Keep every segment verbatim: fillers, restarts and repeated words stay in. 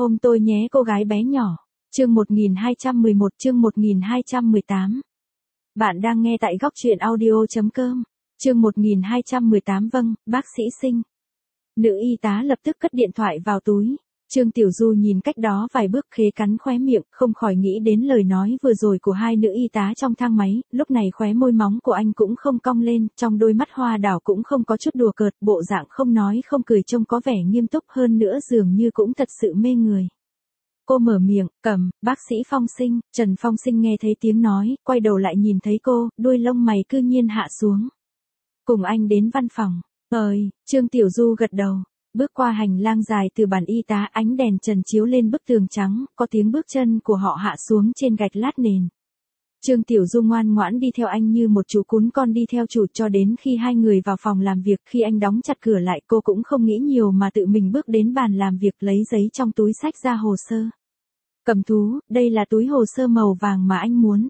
Ôm tôi nhé cô gái bé nhỏ. Chương một nghìn hai trăm mười một, chương một nghìn hai trăm mười tám. Bạn đang nghe tại góc truyện audio.com. Chương một nghìn hai trăm mười tám. Vâng, bác sĩ Sinh. Nữ y tá lập tức cất điện thoại vào túi. Trương Tiểu Du nhìn cách đó vài bước khế cắn khóe miệng, không khỏi nghĩ đến lời nói vừa rồi của hai nữ y tá trong thang máy, lúc này khóe môi móng của anh cũng không cong lên, trong đôi mắt hoa đảo cũng không có chút đùa cợt, bộ dạng không nói không cười trông có vẻ nghiêm túc hơn nữa dường như cũng thật sự mê người. Cô mở miệng, cầm, bác sĩ Phong Sinh. Trần Phong Sinh nghe thấy tiếng nói, quay đầu lại nhìn thấy cô, đuôi lông mày cư nhiên hạ xuống. Cùng anh đến văn phòng. Ơi, Trương Tiểu Du gật đầu. Bước qua hành lang dài từ bàn y tá, ánh đèn trần chiếu lên bức tường trắng, có tiếng bước chân của họ hạ xuống trên gạch lát nền. Trương Tiểu Du ngoan ngoãn đi theo anh như một chú cún con đi theo chủ cho đến khi hai người vào phòng làm việc. Khi anh đóng chặt cửa lại, cô cũng không nghĩ nhiều mà tự mình bước đến bàn làm việc lấy giấy trong túi xách ra hồ sơ. Cầm thú, đây là túi hồ sơ màu vàng mà anh muốn.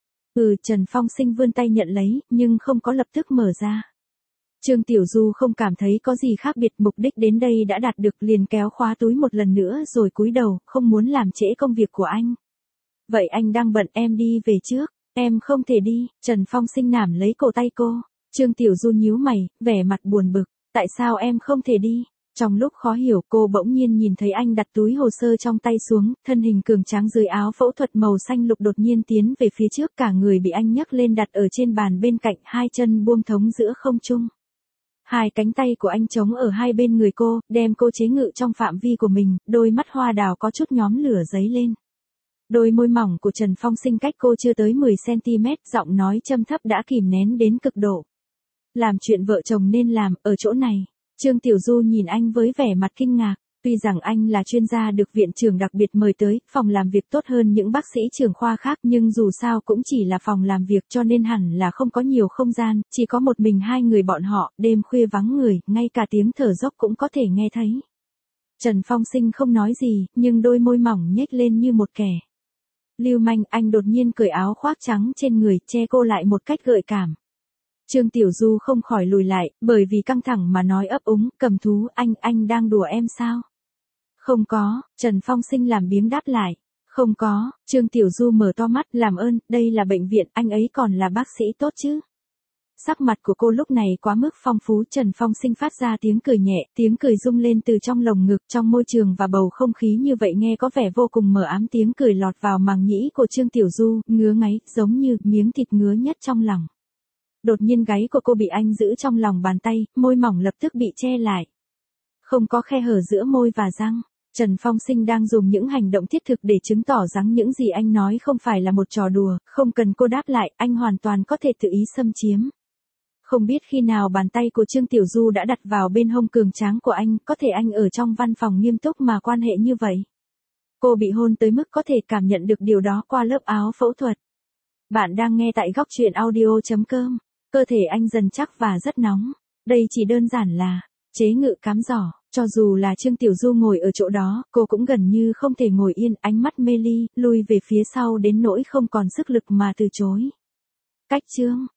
Ừ, Trần Phong Sinh vươn tay nhận lấy, nhưng không có lập tức mở ra. Trương Tiểu Du không cảm thấy có gì khác biệt, mục đích đến đây đã đạt được, liền kéo khóa túi một lần nữa rồi cúi đầu, không muốn làm trễ công việc của anh. Vậy anh đang bận, em đi về trước. Em không thể đi. Trần Phong Sinh nắm lấy cổ tay cô. Trương Tiểu Du nhíu mày, vẻ mặt buồn bực. Tại sao em không thể đi? Trong lúc khó hiểu, cô bỗng nhiên nhìn thấy anh đặt túi hồ sơ trong tay xuống, thân hình cường tráng dưới áo phẫu thuật màu xanh lục đột nhiên tiến về phía trước, cả người bị anh nhấc lên đặt ở trên bàn bên cạnh, hai chân buông thõng giữa không trung. Hai cánh tay của anh chống ở hai bên người cô, đem cô chế ngự trong phạm vi của mình, đôi mắt hoa đào có chút nhóm lửa giấy lên. Đôi môi mỏng của Trần Phong Sinh cách cô chưa tới mười xăng ti mét, giọng nói trầm thấp đã kìm nén đến cực độ. Làm chuyện vợ chồng nên làm, ở chỗ này. Trương Tiểu Du nhìn anh với vẻ mặt kinh ngạc. Tuy rằng anh là chuyên gia được viện trưởng đặc biệt mời tới, phòng làm việc tốt hơn những bác sĩ trưởng khoa khác, nhưng dù sao cũng chỉ là phòng làm việc cho nên hẳn là không có nhiều không gian, chỉ có một mình hai người bọn họ, đêm khuya vắng người, ngay cả tiếng thở dốc cũng có thể nghe thấy. Trần Phong Sinh không nói gì, nhưng đôi môi mỏng nhếch lên như một kẻ lưu manh. Anh đột nhiên cởi áo khoác trắng trên người, che cô lại một cách gợi cảm. Trương Tiểu Du không khỏi lùi lại, bởi vì căng thẳng mà nói ấp úng, cầm thú, anh, anh đang đùa em sao? Không có, Trần Phong Sinh làm biếng đáp lại. Không có. Trương Tiểu Du mở to mắt, làm ơn, đây là bệnh viện, anh ấy còn là bác sĩ tốt chứ? Sắc mặt của cô lúc này quá mức phong phú. Trần Phong Sinh phát ra tiếng cười nhẹ, tiếng cười rung lên từ trong lồng ngực, trong môi trường và bầu không khí như vậy nghe có vẻ vô cùng mờ ám. Tiếng cười lọt vào màng nhĩ của Trương Tiểu Du, ngứa ngáy, giống như miếng thịt ngứa nhất trong lòng. Đột nhiên gáy của cô bị anh giữ trong lòng bàn tay, môi mỏng lập tức bị che lại. Không có khe hở giữa môi và răng. Trần Phong Sinh đang dùng những hành động thiết thực để chứng tỏ rằng những gì anh nói không phải là một trò đùa, không cần cô đáp lại, anh hoàn toàn có thể tự ý xâm chiếm. Không biết khi nào bàn tay của Trương Tiểu Du đã đặt vào bên hông cường tráng của anh, có thể anh ở trong văn phòng nghiêm túc mà quan hệ như vậy. Cô bị hôn tới mức có thể cảm nhận được điều đó qua lớp áo phẫu thuật. Bạn đang nghe tại góc truyện audio.com. Cơ thể anh dần chắc và rất nóng. Đây chỉ đơn giản là chế ngự cám giỏ. Cho dù là Trương Tiểu Du ngồi ở chỗ đó, cô cũng gần như không thể ngồi yên, ánh mắt mê ly, lùi về phía sau đến nỗi không còn sức lực mà từ chối. Cách chương,